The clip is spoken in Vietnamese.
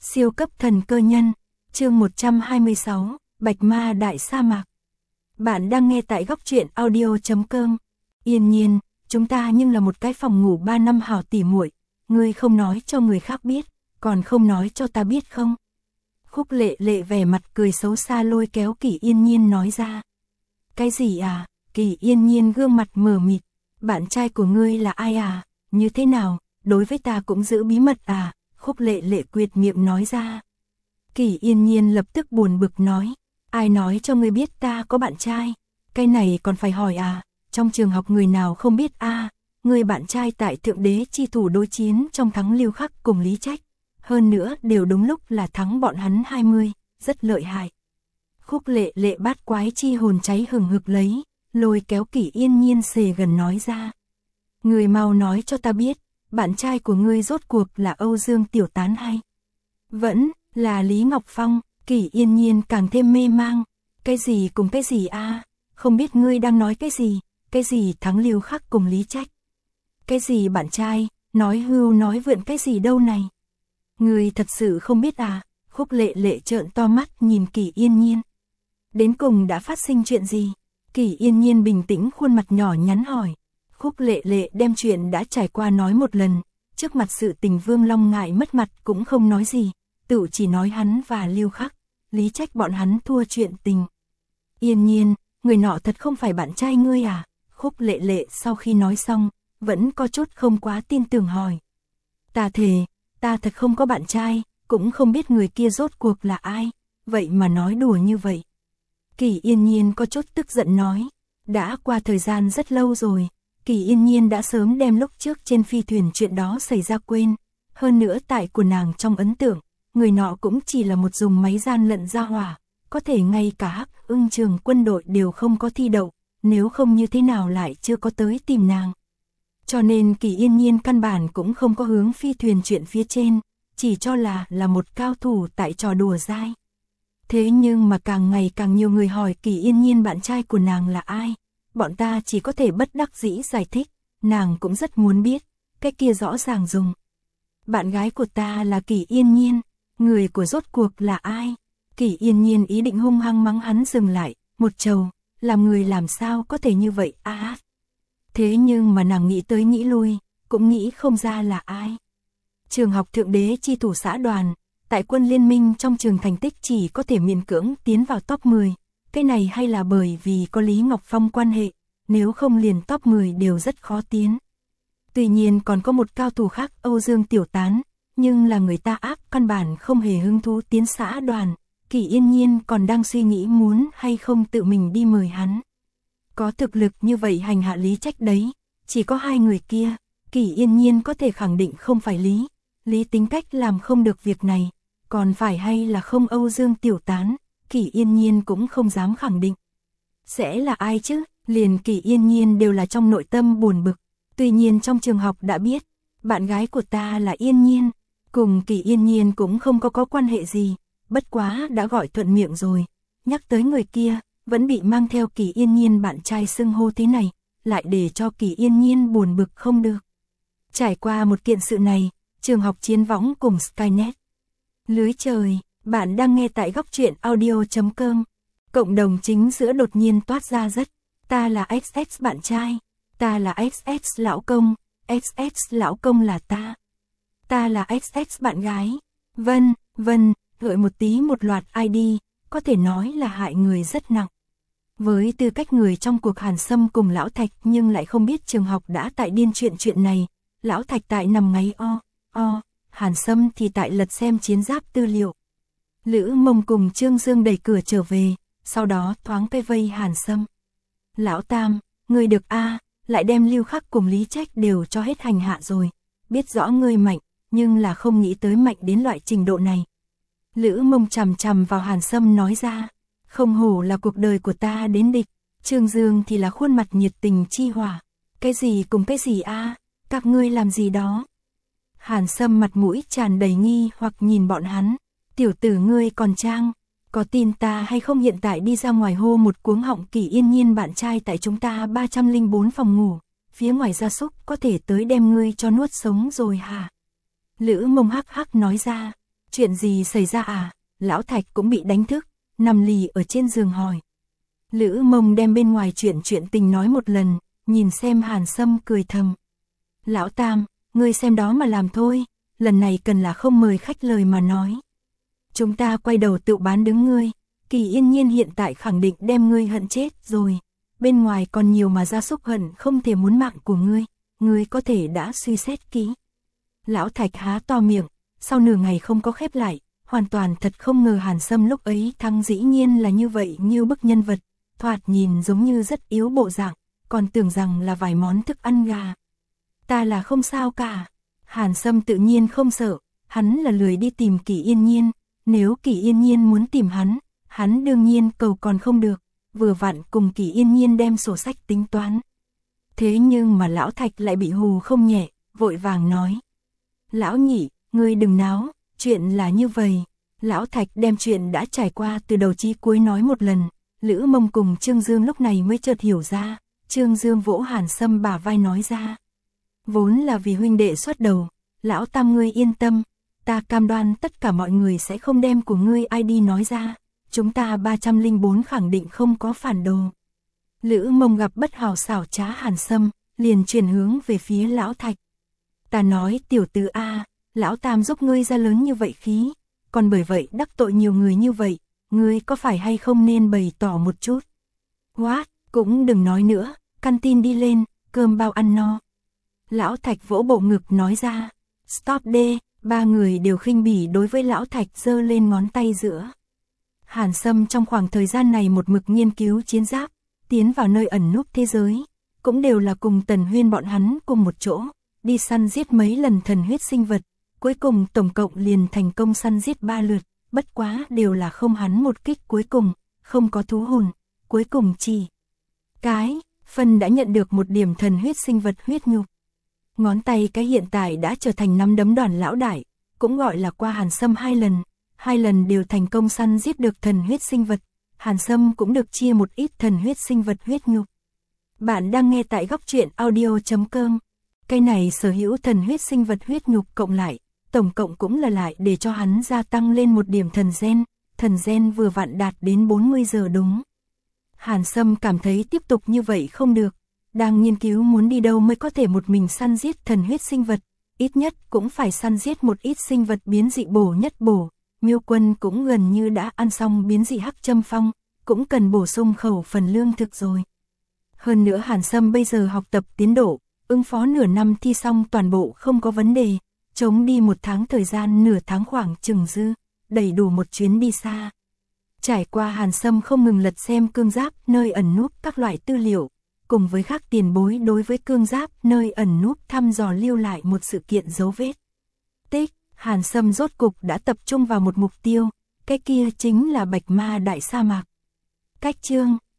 Siêu cấp thần cơ nhân, chương 126, Bạch Ma Đại Sa Mạc. Bạn đang nghe tại góc truyện audio.com. Yên Nhiên, chúng ta nhưng là một cái phòng ngủ 3 năm hảo tỉ muội, ngươi không nói cho người khác biết, còn không nói cho ta biết không? Khúc Lệ Lệ vẻ mặt cười xấu xa lôi kéo Kỷ Yên Nhiên nói ra. Cái gì à? Kỷ Yên Nhiên gương mặt mờ mịt. Bạn trai của ngươi là ai à? Như thế nào? Đối với ta cũng giữ bí mật à? Khúc Lệ Lệ quyệt miệng nói ra. Kỷ Yên Nhiên lập tức buồn bực nói. Ai nói cho ngươi biết ta có bạn trai? Cái này còn phải hỏi à? Trong trường học người nào không biết à? Người bạn trai tại Thượng Đế chi thủ đối chiến trong thắng Lưu Khắc cùng Lý Trách. Hơn nữa đều đúng lúc là thắng bọn hắn 20, rất lợi hại. Khúc Lệ Lệ bát quái chi hồn cháy hừng hực lấy, lôi kéo Kỷ Yên Nhiên xề gần nói ra. Người mau nói cho ta biết, bạn trai của ngươi rốt cuộc là Âu Dương Tiểu Tán hay? Vẫn là Lý Ngọc Phong. Kỷ Yên Nhiên càng thêm mê mang. Cái gì cùng cái gì a? Không biết ngươi đang nói cái gì? Cái gì thắng Lưu Khắc cùng Lý Trách? Cái gì bạn trai? Nói hưu nói vượn cái gì đâu này? Ngươi thật sự không biết à? Khúc Lệ Lệ trợn to mắt nhìn Kỷ Yên Nhiên. Đến cùng đã phát sinh chuyện gì? Kỷ Yên Nhiên bình tĩnh khuôn mặt nhỏ nhắn hỏi. Khúc Lệ Lệ đem chuyện đã trải qua nói một lần, trước mặt sự tình Vương Long ngại mất mặt cũng không nói gì, tự chỉ nói hắn và Lưu Khắc, Lý Trách bọn hắn thua chuyện tình. Yên Nhiên, người nọ thật không phải bạn trai ngươi à? Khúc Lệ Lệ sau khi nói xong, vẫn có chút không quá tin tưởng hỏi. Ta thề, ta thật không có bạn trai, cũng không biết người kia rốt cuộc là ai, vậy mà nói đùa như vậy. Kỷ Yên Nhiên có chút tức giận nói, đã qua thời gian rất lâu rồi. Kỷ Yên Nhiên đã sớm đem lúc trước trên phi thuyền chuyện đó xảy ra quên. Hơn nữa tại của nàng trong ấn tượng, người nọ cũng chỉ là một dùng máy gian lận ra hỏa, có thể ngay cả Hắc Ưng trường quân đội đều không có thi đậu, nếu không như thế nào lại chưa có tới tìm nàng. Cho nên Kỷ Yên Nhiên căn bản cũng không có hướng phi thuyền chuyện phía trên, chỉ cho là một cao thủ tại trò đùa dai. Thế nhưng mà càng ngày càng nhiều người hỏi Kỷ Yên Nhiên bạn trai của nàng là ai. Bọn ta chỉ có thể bất đắc dĩ giải thích, nàng cũng rất muốn biết, cái kia rõ ràng dùng. Bạn gái của ta là Kỷ Yên Nhiên, người của rốt cuộc là ai? Kỷ Yên Nhiên ý định hung hăng mắng hắn dừng lại, một trầu, làm người làm sao có thể như vậy à? Thế nhưng mà nàng nghĩ tới nghĩ lui, cũng nghĩ không ra là ai. Trường học Thượng Đế chi thủ xã đoàn, tại quân liên minh trong trường thành tích chỉ có thể miễn cưỡng tiến vào top 10. Cái này hay là bởi vì có Lý Ngọc Phong quan hệ, nếu không liền top 10 đều rất khó tiến. Tuy nhiên còn có một cao thủ khác Âu Dương Tiểu Tán, nhưng là người ta ác căn bản không hề hứng thú tiến xã đoàn. Kỷ Yên Nhiên còn đang suy nghĩ muốn hay không tự mình đi mời hắn. Có thực lực như vậy hành hạ Lý Trách đấy, chỉ có hai người kia, Kỷ Yên Nhiên có thể khẳng định không phải Lý tính cách làm không được việc này, còn phải hay là không Âu Dương Tiểu Tán. Kỷ Yên Nhiên cũng không dám khẳng định. Sẽ là ai chứ? Liền Kỷ Yên Nhiên đều là trong nội tâm buồn bực. Tuy nhiên trong trường học đã biết, bạn gái của ta là Yên Nhiên, cùng Kỷ Yên Nhiên cũng không có quan hệ gì, bất quá đã gọi thuận miệng rồi. Nhắc tới người kia, vẫn bị mang theo Kỷ Yên Nhiên bạn trai xưng hô thế này, lại để cho Kỷ Yên Nhiên buồn bực không được. Trải qua một kiện sự này, trường học chiến võng cùng Skynet. Lưới trời. Bạn đang nghe tại góc truyện audio.com. Cộng đồng chính giữa đột nhiên toát ra rất. Ta là XX bạn trai. Ta là XX lão công. XX lão công là ta. Ta là XX bạn gái. Vân, gợi một tí một loạt ID, có thể nói là hại người rất nặng. Với tư cách người trong cuộc Hàn Sâm cùng Lão Thạch nhưng lại không biết trường học đã tại điên chuyện này. Lão Thạch tại nằm ngáy Hàn Sâm thì tại lật xem chiến giáp tư liệu. Lữ Mông cùng Trương Dương đẩy cửa trở về, sau đó thoáng pe vây Hàn Sâm. Lão Tam, ngươi được a, lại đem Lưu Khắc cùng Lý Trách đều cho hết hành hạ rồi, biết rõ ngươi mạnh, nhưng là không nghĩ tới mạnh đến loại trình độ này. Lữ Mông chằm chằm vào Hàn Sâm nói ra, không hổ là cuộc đời của ta đến địch. Trương Dương thì là khuôn mặt nhiệt tình chi hỏa. Cái gì cùng cái gì a, các ngươi làm gì đó? Hàn Sâm mặt mũi tràn đầy nghi hoặc nhìn bọn hắn. Tiểu tử ngươi còn trang, có tin ta hay không hiện tại đi ra ngoài hô một cuống họng Kỷ Yên Nhiên bạn trai tại chúng ta 304 phòng ngủ, phía ngoài gia súc có thể tới đem ngươi cho nuốt sống rồi hả? Lữ Mông hắc hắc nói ra, Chuyện gì xảy ra à? Lão Thạch cũng bị đánh thức, nằm lì ở trên giường hỏi. Lữ Mông đem bên ngoài chuyện tình nói một lần, nhìn xem Hàn Sâm cười thầm. Lão Tam, ngươi xem đó mà làm thôi, lần này cần là không mời khách lời mà nói. Chúng ta quay đầu tự bán đứng ngươi, Kỳ Yên Nhiên hiện tại khẳng định đem ngươi hận chết rồi. Bên ngoài còn nhiều mà gia súc hận không thể muốn mạng của ngươi có thể đã suy xét kỹ. Lão Thạch há to miệng, sau nửa ngày không có khép lại, hoàn toàn thật không ngờ Hàn Sâm lúc ấy thăng dĩ nhiên là như vậy, như bức nhân vật, thoạt nhìn giống như rất yếu bộ dạng, còn tưởng rằng là vài món thức ăn gà. Ta là không sao cả. Hàn Sâm tự nhiên không sợ, hắn là lười đi tìm Kỳ Yên Nhiên, nếu Kỳ Yên Nhiên muốn tìm hắn đương nhiên cầu còn không được, vừa vặn cùng Kỳ Yên Nhiên đem sổ sách tính toán. Thế nhưng mà Lão Thạch lại bị hù không nhẹ, vội vàng nói. Lão Nhị, ngươi đừng náo, chuyện là như vậy. Lão Thạch đem chuyện đã trải qua từ đầu chí cuối nói một lần, Lữ Mông cùng Trương Dương lúc này mới chợt hiểu ra, Trương Dương vỗ Hàn Sâm bả vai nói ra. Vốn là vì huynh đệ xuất đầu, Lão Tam ngươi yên tâm, ta cam đoan tất cả mọi người sẽ không đem của ngươi ai đi nói ra, chúng ta 304 khẳng định không có phản đồ. Lữ Mông gặp bất hảo xảo trá Hàn Sâm, liền chuyển hướng về phía Lão Thạch. Ta nói tiểu tử a, Lão Tam giúp ngươi ra lớn như vậy khí, còn bởi vậy đắc tội nhiều người như vậy, ngươi có phải hay không nên bày tỏ một chút. What, cũng đừng nói nữa, căn tin đi lên, cơm bao ăn no. Lão Thạch vỗ bộ ngực nói ra. Stop đê, ba người đều khinh bỉ đối với Lão Thạch giơ lên ngón tay giữa. Hàn Sâm trong khoảng thời gian này một mực nghiên cứu chiến giáp, tiến vào nơi ẩn núp thế giới, cũng đều là cùng Tần Huyên bọn hắn cùng một chỗ, đi săn giết mấy lần thần huyết sinh vật, cuối cùng tổng cộng liền thành công săn giết 3 lượt, bất quá đều là không hắn một kích cuối cùng, không có thú hồn, cuối cùng chỉ phân đã nhận được một điểm thần huyết sinh vật huyết nhục. Ngón tay cái hiện tại đã trở thành nắm đấm đoàn lão đại, cũng gọi là qua Hàn Sâm 2 lần đều thành công săn giết được thần huyết sinh vật, Hàn Sâm cũng được chia một ít thần huyết sinh vật huyết nhục. Bạn đang nghe tại góc truyện audio.com. Cái này sở hữu thần huyết sinh vật huyết nhục cộng lại, tổng cộng cũng là lại để cho hắn gia tăng lên một điểm thần gen vừa vặn đạt đến 40 giờ đúng. Hàn Sâm cảm thấy tiếp tục như vậy không được, đang nghiên cứu muốn đi đâu mới có thể một mình săn giết thần huyết sinh vật, ít nhất cũng phải săn giết một ít sinh vật biến dị bổ nhất bổ. Miêu Quân cũng gần như đã ăn xong biến dị hắc châm phong, cũng cần bổ sung khẩu phần lương thực rồi. Hơn nữa Hàn Sâm bây giờ học tập tiến độ, ứng phó nửa năm thi xong toàn bộ không có vấn đề, chống đi 1 tháng thời gian nửa tháng khoảng chừng dư, đầy đủ một chuyến đi xa. Trải qua Hàn Sâm không ngừng lật xem cương giáp nơi ẩn núp các loại tư liệu, cùng với các tiền bối đối với cương giáp nơi ẩn núp thăm dò lưu lại một sự kiện dấu vết. Hàn Sâm rốt cục đã tập trung vào một mục tiêu, cái kia chính là Bạch Ma Đại Sa Mạc. Cách chương